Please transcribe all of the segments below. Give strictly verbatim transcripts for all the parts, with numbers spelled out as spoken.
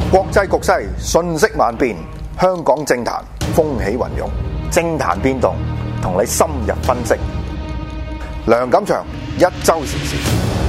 國際局勢瞬息萬變，香港政壇風起雲湧，政壇變動，同你深入分析。梁錦祥一周時事。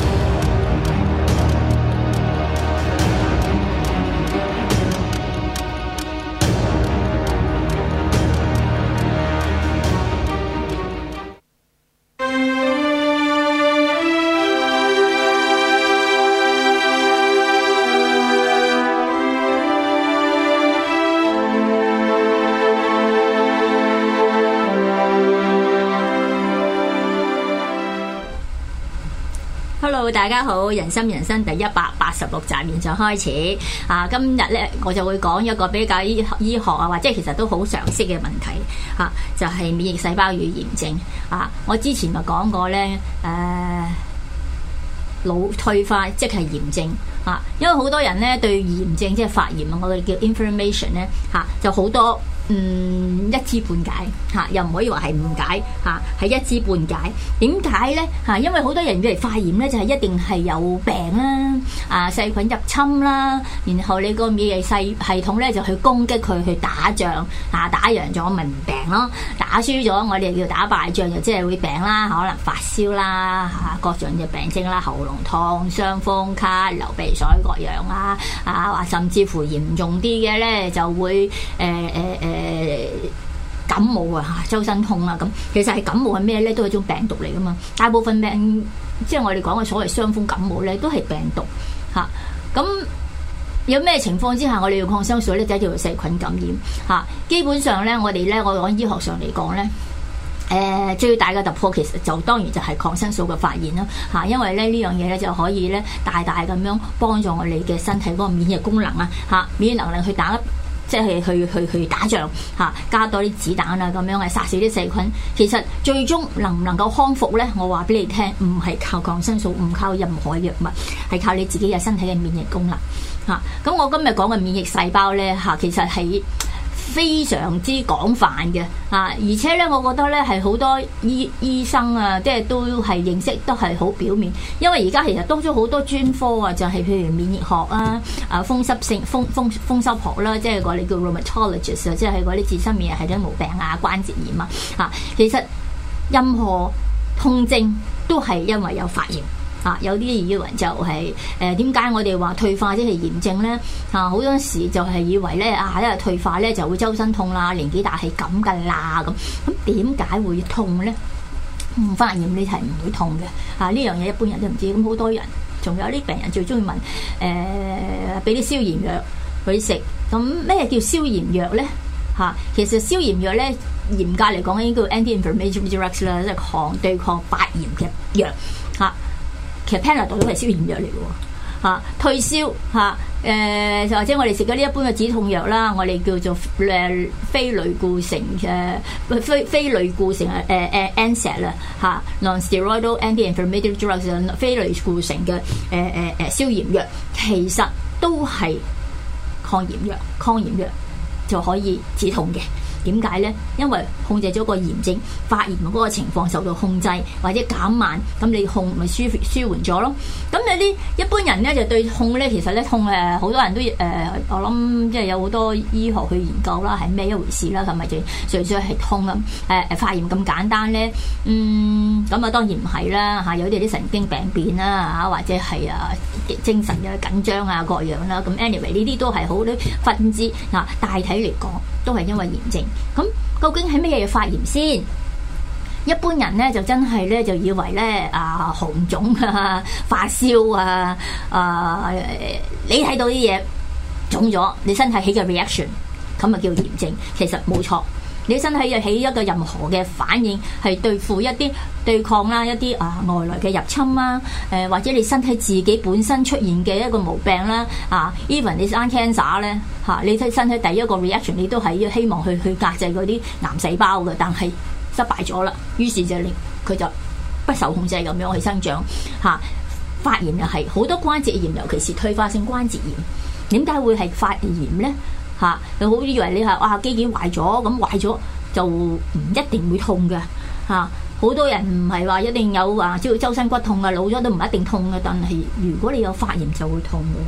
Hello， 大家好，人心人生第一百八十六集現在開始啊！今日咧我就會講一個比較醫醫學啊，或者其實都好常識嘅問題啊，就係、是、免疫細胞與炎症啊！我之前咪講過咧，誒、啊、腦退化即係炎症啊，因為好多人咧對炎症即係發炎啊，我哋叫 inflammation 咧嚇，就好多。嗯，一知半解嚇、啊，又唔可以話係誤解嚇，係、啊、一知半解。點解咧嚇？因為好多人以為發炎咧就係、是、一定係有病啦，啊細菌入侵啦，然後你個免疫系系統咧就去攻擊佢，去打仗啊，打贏咗咪唔病咯，打輸咗我哋叫打敗仗，就即係會病啦，可能發燒啦嚇、啊，各種嘅病徵啦，喉嚨痛、傷風咳、流鼻水各樣啦，啊或甚至乎嚴重啲嘅咧就會誒誒誒。呃呃誒感冒啊，周身痛啊，咁其實係感冒係咩咧？都係一種病毒嚟噶嘛。大部分病即係我哋講嘅所謂傷風感冒咧，都係病毒嚇。咁、啊、有咩情況之下我哋要抗生素咧？就係叫做細菌感染嚇、啊。基本上咧，我哋咧，我講醫學上嚟講咧，誒、呃、最大嘅突破其實就當然就係抗生素嘅發現啦嚇、啊。因為咧呢樣嘢咧就可以咧大大咁樣幫助我哋嘅身體嗰個免疫功能啊嚇，免疫能力去打。即係去去去打仗嚇，加多啲子彈啊，咁樣係殺死啲細菌。其實最終能唔能夠康復咧？我話俾你聽，唔係靠抗生素，唔靠任何藥物，係靠你自己嘅身體嘅免疫功能嚇。咁我今日講嘅免疫細胞咧嚇，其實係非常之廣泛嘅啊，而且咧，我覺得咧係好多醫醫生啊，即係都係認識都係好表面，因為而家其實多咗好多專科啊，就係、是、譬如免疫學啊、啊風濕性風風風濕學啦，即係我哋叫 rheumatologist 啊，即係嗰啲自身免疫系統毛病啊、關節炎啊，啊，其實任何痛症都係因為有發炎。啊，有啲以為就係誒點解我哋話退化即係炎症咧？啊，好多時就係以為咧啊，因為退化咧就會周身痛啦，年紀大係咁噶啦咁。咁點解會痛咧？唔發炎你係唔會痛嘅。啊，呢樣嘢一般人都唔知。咁好多人，仲有啲病人最中意問誒，俾啲消炎藥佢食。咁咩叫消炎藥咧？嚇、啊，其實消炎藥咧嚴格嚟講應該叫 anti-inflammatory drugs 啦，即係抗對抗發炎嘅藥嚇。啊其實 Panadol 都係消炎藥嚟嘅喎，嚇退燒嚇，誒或者我哋食嗰啲一般嘅止痛藥啦，我哋叫做誒非類固醇嘅非非類固醇誒誒 N SAID 啦嚇 non-steroidal anti-inflammatory drugs 非類固醇嘅誒誒誒消炎藥，其實都係抗炎藥，抗炎藥就可以止痛嘅。點解咧？因為控制咗個炎症發炎嗰個情況受到控制或者減慢，咁你控咪舒舒緩咗咯。咁有啲一般人咧就對痛咧，其實咧痛誒好多人都誒、呃，我諗即係有好多醫學去研究啦，係咩一回事啦？係咪就純粹係痛啊？誒、呃、誒發炎咁簡單咧？嗯，咁啊當然唔係啦嚇，有啲啲神經病變啦嚇，或者係啊精神嘅緊張啊各樣啦。咁 anyway 呢啲都係好多分支嗱，大體嚟講都係因為炎症。咁究竟係咩嘢發炎先？一般人咧就真係咧就以為咧啊紅腫啊發燒啊啊你睇到啲嘢腫咗，你身體起嘅 reaction 咁啊叫炎症。其實冇錯，你身體又起一個任何嘅反應，係對付一啲對抗啦一啲啊外來嘅入侵啦，誒、呃、或者你身體自己本身出現嘅一個毛病啦啊 even 你生 cancer 咧嚇、啊，你睇身體第一個 reaction 你都係要希望去去壓制嗰啲癌細胞嘅，但係失敗咗啦，於是就令佢就不受控制咁樣去生長嚇、啊。發炎又係好多關節炎，尤其是退化性關節炎，點解會係發炎咧？嚇、啊，你好以為你係哇肌腱壞咗，咁壞咗就唔一定會痛嘅嚇。好、啊、多人唔係話一定有話即係周身骨痛啊，老咗都唔一定痛嘅，但係如果你有發炎就會痛嘅。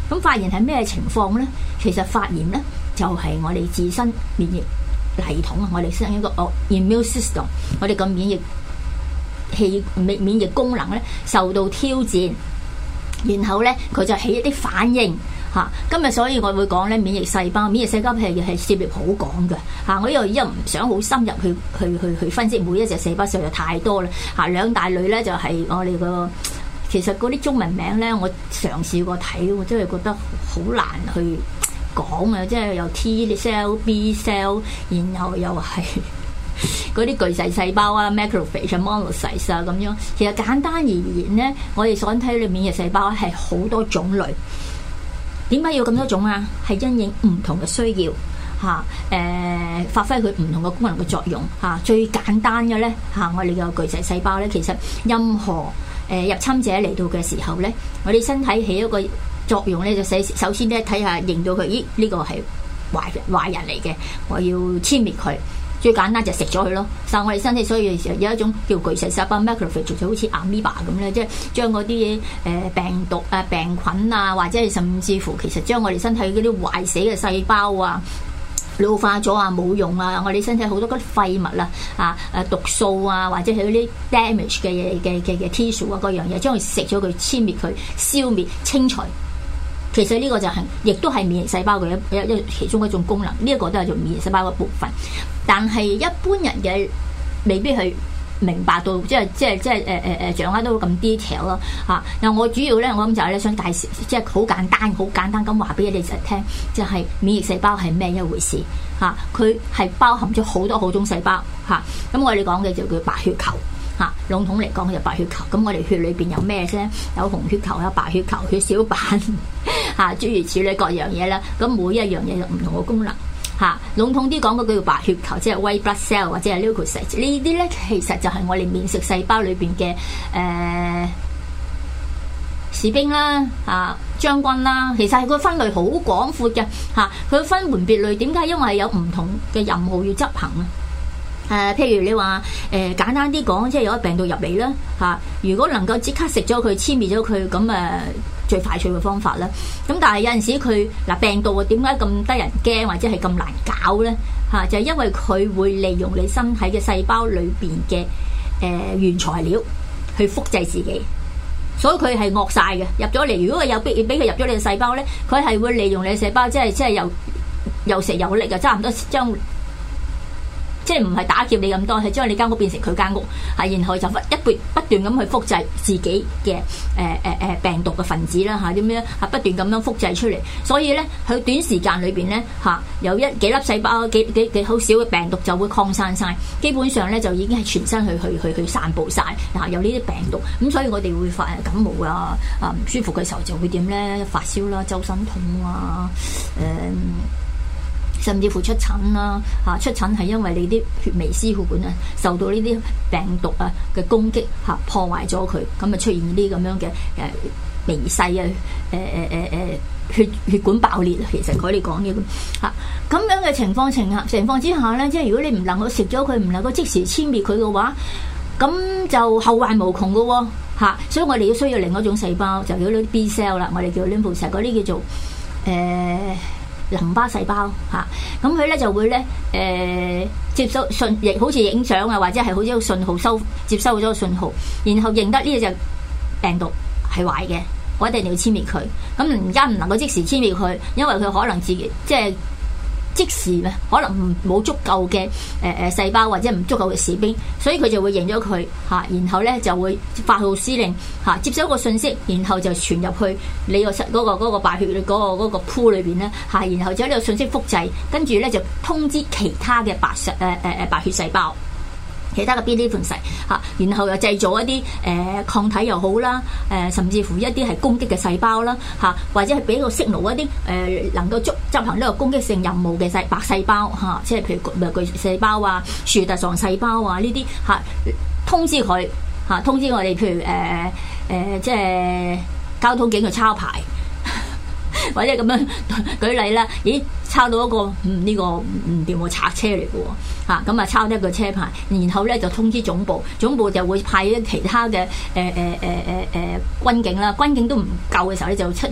咁發炎係咩情況咧？其實發炎咧就係、是、我哋自身免疫系統啊，我哋身一個 immune system， 我哋個免疫氣免免疫功能咧受到挑戰，然後咧佢就起一啲反應。嚇、啊！今日所以我會講咧，免疫細胞，免疫細胞係係涉獵好廣嘅嚇。我呢度依家唔想好深入去去去去分析每一隻細胞，實在太多啦嚇、啊。兩大類咧就係、是、我哋個其實嗰啲中文名咧，我嘗試過睇，我真係覺得好難去講啊！即係有 T cell、B cell， 然後又係嗰啲巨細細胞啊 macrophage、monocytes 啊咁樣。其實簡單而言咧，我哋所睇嘅免疫細胞係好多種類。點解要咁多種啊？係因應唔同嘅需要嚇，誒、呃、發揮佢唔同嘅功能嘅作用嚇、啊。最簡單嘅咧嚇，我哋嘅巨細細胞咧，其實任何誒、呃、入侵者嚟到嘅時候咧，我哋身體起一個作用咧，就首首先咧睇下認到佢，咦呢、這個係壞壞人嚟嘅，我要殲滅佢。最簡單就食咗佢咯。但係我哋身體所以有一種叫巨細細胞 macrophage， 就好似 amoeba 咁咧，即係將嗰啲誒病毒啊、病菌啊，或者係甚至乎其實將我哋身體嗰啲壞死嘅細胞啊、老化咗啊、冇用啊，我哋身體好多嗰啲廢物啊、啊誒毒素啊，或者係嗰啲 damage 嘅嘅嘅嘅 tissue 啊嗰樣嘢，將佢食咗佢、殲滅佢、消滅、清除。其實呢個就係、是，亦都係免疫細胞嘅一一一其中一種功能。呢、這、一個都係做免疫細胞嘅部分。但係一般人嘅未必係明白到，即係即係即係誒誒誒掌握到咁 detail 咯嚇。嗱，我主要咧，我諗就係咧想介紹，即係好簡單、好簡單咁話俾你哋聽，就係、是、免疫細胞係咩一回事嚇。佢、啊、係包含咗好多好種細胞嚇。咁、啊、我哋講嘅就叫白血球。嚇、啊，籠統嚟講就白血球。咁我哋血裏邊有咩啫？有紅血球、有白血球、血小板嚇、啊，諸如此類各樣嘢啦。咁每一樣嘢有唔同嘅功能嚇、啊。籠統啲講嗰叫白血球，即係 white blood cell 或者係 leukocyte。呢啲咧其實就係我哋免疫細胞裏邊嘅誒士兵啦、嚇將軍啦。其實係佢分類好廣闊嘅嚇，佢、啊、分門別類。點解？因為有唔同嘅任務要執行啊。誒、呃，譬如你話誒、呃、簡單啲講，即係有個病毒入嚟啦嚇，如果能夠即刻食咗佢、殲滅咗佢，咁誒、呃、最快脆嘅方法啦。咁但係有陣時佢嗱、呃、病毒啊，點解咁得人驚或者係咁難搞咧嚇？就係、是、因為佢會利用你身體嘅細胞裏邊嘅誒原材料去複製自己，所以佢係惡晒嘅入咗嚟。如果佢有逼俾佢入咗你嘅細胞咧，佢係會利用你嘅細胞，即係即係又又食有力啊，差唔多將。即係唔係打劫你咁多，係將你間屋變成佢間屋，係然後就一不不斷咁去複製自己嘅誒誒誒病毒嘅分子啦嚇，點樣嚇不斷咁樣複製出嚟，所以咧喺短時間裏邊咧嚇有一幾粒細胞幾幾幾好少嘅病毒就會擴散晒，基本上咧就已經係全身去去去去散佈晒嗱有呢啲病毒，咁所以我哋會發感冒啊啊唔舒服嘅時候就會點咧發燒啦、周身痛啊誒。呃甚至乎出疹啦，嚇出疹係因為你啲血微絲血管啊受到呢啲病毒啊嘅攻擊嚇破壞咗佢，咁啊出現呢啲咁樣嘅誒微細啊誒誒誒誒血血管爆裂啊，其實佢哋講呢咁嚇咁樣嘅情況情下情況之下咧，即係如果你唔能夠食咗佢，唔能夠即時殲滅佢嘅話，咁就後患無窮嘅喎嚇，所以我哋要需要另一種細胞，就叫啲 B cell 啦，我哋叫 lymphocyte 嗰啲叫做誒。呃淋巴細胞嚇，咁佢咧就會咧誒、呃、接收信，亦好似影相啊，或者係好似個信號收接收咗個信號，然後認得呢隻病毒係壞嘅，我一定要殲滅佢。咁而家唔能夠即時殲滅佢，因為佢可能自己即係即時啊，可能唔冇足夠嘅誒誒細胞或者唔足夠嘅士兵，所以佢就會認咗佢嚇，然後咧就會發號施令嚇、啊，接收一個信息，然後就傳入去你、嗰個嗰、嗰個嗰、嗰個白血嗰、嗰個嗰、嗰個鋪裏邊咧嚇，然後將呢個信息複製，跟住咧就通知其他嘅白細誒誒誒白血細胞。其他嘅 B 啲粉細嚇，然後又製造一啲誒、呃、抗體又好啦，誒、呃、甚至乎一啲係攻擊嘅細胞啦嚇、啊，或者係俾個 signal 一啲誒、呃、能夠執執行呢個攻擊性任務嘅細白細胞嚇、啊，即係譬如巨細胞啊、樹突狀細胞啊呢啲嚇，通知佢嚇、啊，通知我哋譬如誒誒、呃呃、即係交通警嘅抄牌。或者咁樣舉例啦，咦，抄到一個嗯呢、這個唔掂喎，賊車嚟嘅喎，嚇咁啊抄得個車牌，然後咧就通知總部，總部就會派啲其他嘅誒誒誒誒誒軍警啦，軍警都唔夠嘅時候咧就出啲特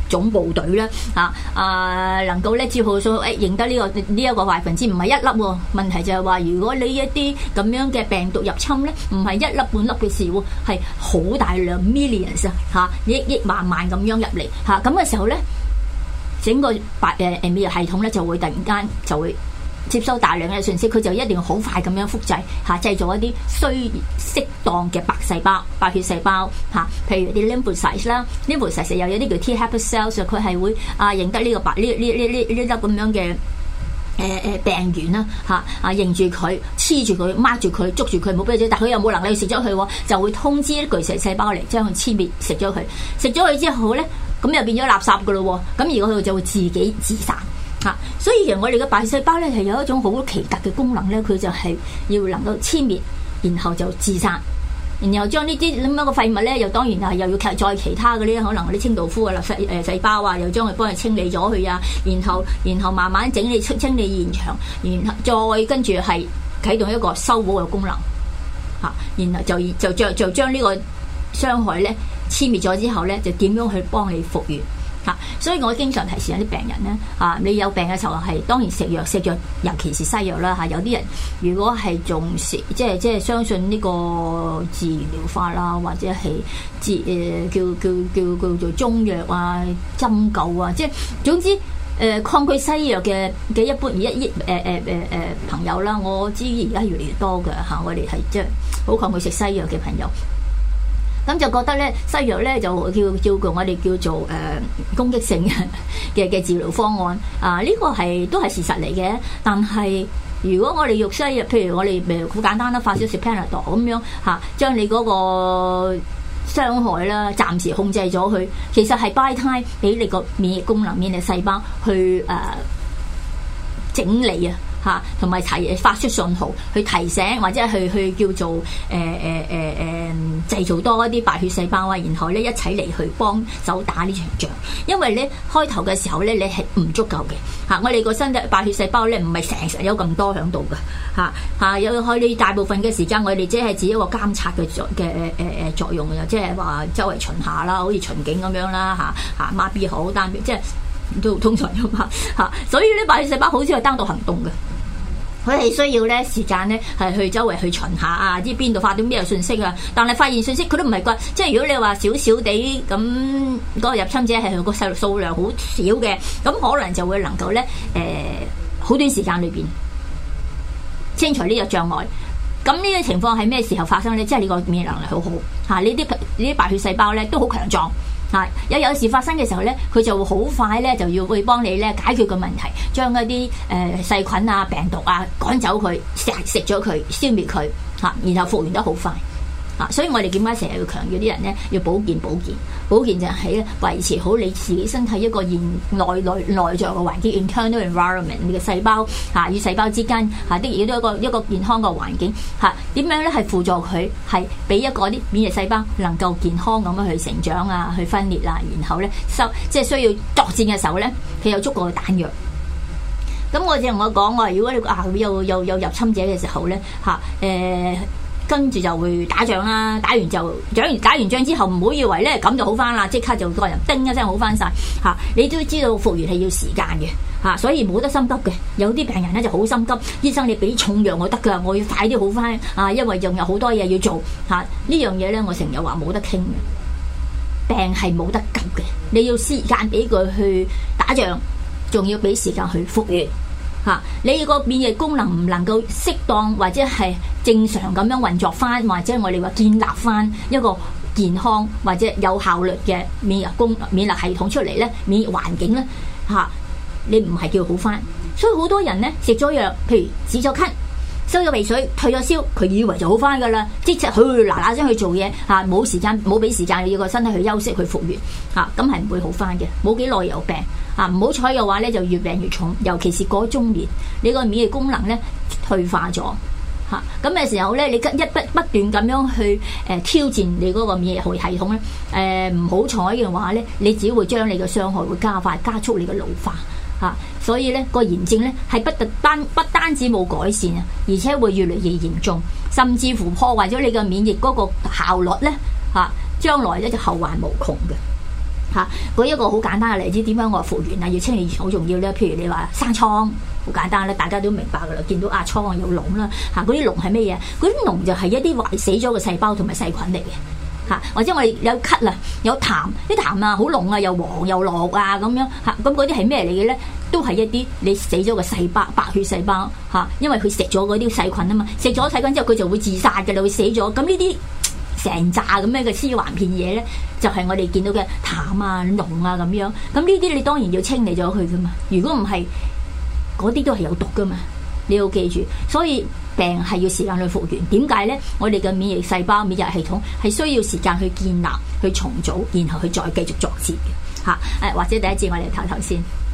種部隊咧嚇啊，能夠咧照好數誒認得呢、這個呢一、這個百分之唔係一粒喎。問題就係話，如果你一啲咁樣嘅病毒入侵咧，唔係一粒半粒嘅事喎，係好大量 millions 啊嚇，億億萬萬咁樣入嚟嚇，咁嘅時候咧，整個白誒誒免疫系統咧就會突然間就會接收大量嘅信息，佢就一定要好快咁樣複製嚇，製造一啲需適當嘅白細胞、白血細胞嚇，譬如啲 lymphocytes 啦 ，lymphocytes 又有啲叫 T helper cells，佢係會啊認得呢個白呢呢呢呢呢粒咁樣嘅誒誒病原啦嚇啊，認住佢、黐住佢、掹住佢、捉住佢，冇俾佢，但佢又冇能力食咗佢喎，就會通知啲巨噬細胞嚟將佢殲滅食咗佢，食咗佢之後咧，咁又變咗垃圾噶咯喎，咁而佢就會自己自殺。啊、所以其實我哋嘅白血細胞咧係有一種好奇特嘅功能咧，佢就係要能夠殲滅，然後就自殺，然後將呢啲咁樣嘅廢物咧，又當然係又要再其他嗰啲可能嗰啲清道夫啊、細誒細胞啊，又將佢幫佢清理咗佢啊，然後然後慢慢整理清清理現場，然後再跟住係啟動一個修補嘅功能，嚇、啊，然後就就將就將呢個傷害咧殲滅咗之後咧，就點樣去幫你復原？啊、所以我經常提示有啲病人咧，啊，你有病嘅時候係當然食藥，食藥尤其是西藥啦嚇、啊。有啲人如果係重視，即係即係相信呢個自然療法啦，或者係自誒、呃、叫叫叫叫做中藥啊、針灸啊，即係總之誒、呃、抗拒西藥嘅嘅一般一億誒誒誒誒朋友啦，我知而家越嚟越多嘅嚇、啊，我哋係即係好抗拒食西藥嘅朋友。咁就覺得咧西藥咧就叫叫做我哋叫做誒、呃、攻擊性嘅嘅治療方案啊，呢、這個係都係事實嚟嘅。但係如果我哋用西藥，譬如我哋誒好簡單啦，發燒食 Panadol 咁樣嚇，將、啊、你嗰個傷害啦暫時控制咗佢，其實係 buy time 俾你個免疫功能、免疫細胞去誒、呃、整理啊。嚇，同埋提發出信號去提醒，或者去去叫做誒誒誒誒製造多一啲白血細胞啊，然後咧一齊嚟去幫手打呢場仗。因為咧開頭嘅時候咧，你係唔足夠嘅嚇。我哋個身體白血細胞咧唔係成日有咁多喺度嘅嚇嚇，有可你大部分嘅時間我哋只係指一個監察嘅作嘅誒誒誒作用嘅，即係話周圍巡下啦，好似巡警咁樣啦嚇嚇，孖 B 好單邊，即係都通常咁嘛嚇。所以咧白血細胞好少係單獨行動嘅。佢係需要咧時間咧係去周圍去巡下啊，啲邊度發到咩信息啊？但係發現信息佢都唔係啩，即係如果你話少少地咁嗰個入侵者係個細路數量好少嘅，咁可能就會能夠咧誒好短時間裏邊清除呢個障礙。咁呢個情況係咩時候發生咧？即係你個免疫能力好好嚇，呢啲呢啲白血細胞咧都好強壯。啊！有有事發生嘅時候咧，佢就會好快咧就要去幫你咧解決個問題，將一啲誒、呃、細菌啊、病毒啊趕走佢，食食咗佢，消滅佢嚇、啊，然後復原得好快啊！所以我哋點解成日要強調啲人咧要保健保健？保健就係咧維持好你自己身體一個現內內內在嘅環境 internal environment， 你嘅細胞嚇與細胞之間嚇的亦都一個一個健康嘅環境嚇。點、啊、樣咧係輔助佢係俾一個啲免疫細胞能夠健康咁樣去成長啊，去分裂啊，然後咧收即係需要作戰嘅時候咧，佢有足夠嘅彈藥。咁我就同我講話，如果你啊有有有入侵者嘅時候咧嚇誒。跟住就會打仗啦，打完就打完打完仗之後，唔好以為咧咁就好翻啦，即刻就個人叮一聲好翻晒嚇。你都知道復原係要時間嘅嚇、啊，所以冇得心急嘅。有啲病人咧就好心急，醫生你俾重藥我得㗎，我要快啲好翻啊，因為仲有好多嘢要做嚇。啊、呢樣嘢咧，我成日話冇得傾嘅，病係冇得急嘅，你要時間俾佢去打仗，仲要俾時間去復原。嚇、啊！你個免疫功能唔能夠適當或者係正常咁樣運作翻，或者我哋話建立翻一個健康或者有效率嘅免疫功免疫系統出嚟咧，免疫環境咧嚇、啊，你唔係叫好翻。所以好多人咧食咗藥，譬如止咗咳、收咗鼻水、退咗燒，佢以為就好翻噶啦，即係佢嗱嗱聲去做嘢嚇，冇、啊、時間冇俾時間你要個身體去休息去復原嚇，咁係唔會好翻嘅，冇幾耐有病。啊，唔好彩嘅話咧，就越病越重，尤其是過中年，你個免疫功能咧退化咗嚇。咁、啊、嘅時候咧，你一不不斷咁樣去誒、呃、挑戰你嗰個免疫系統咧，誒唔好彩嘅話咧，你只會將你嘅傷害會加快，加速你嘅老化嚇、啊。所以咧個炎症咧係不特單不單止冇改善啊，而且會越嚟越嚴重，甚至乎破壞咗你嘅免疫嗰個效率咧嚇，將來咧就後患無窮嘅。 嚇，舉一個好簡單嘅例子，點解我話復原啊要清理好重要咧？譬如你話生瘡，好簡單咧，大家都明白噶啦。見到啊瘡有膿啦，嚇嗰啲膿係咩嘢？嗰啲膿就係一啲壞死咗嘅細胞同埋細菌嚟嘅嚇。或者我哋有咳啊，有痰，啲痰啊好濃啊，又黃又落啊咁樣嚇。咁嗰啲係咩嚟嘅咧？都係一啲你死咗嘅細胞，白血細胞嚇，因為佢食咗嗰啲細菌啊嘛，食咗細菌之後佢就會自殺嘅啦，會死咗。咁呢啲成扎咁樣嘅屍橫片嘢咧，就係、是、我哋見到嘅痰啊、膿啊咁樣。咁呢啲你當然要清理咗佢噶嘛。如果唔係，嗰啲都係有毒噶嘛。你要記住，所以病係要時間去復原。點解咧？我哋嘅免疫細胞、免疫系統係需要時間去建立、去重組，然後去再繼續作戰嘅嚇。誒、啊，或者第一節我哋唞唞先。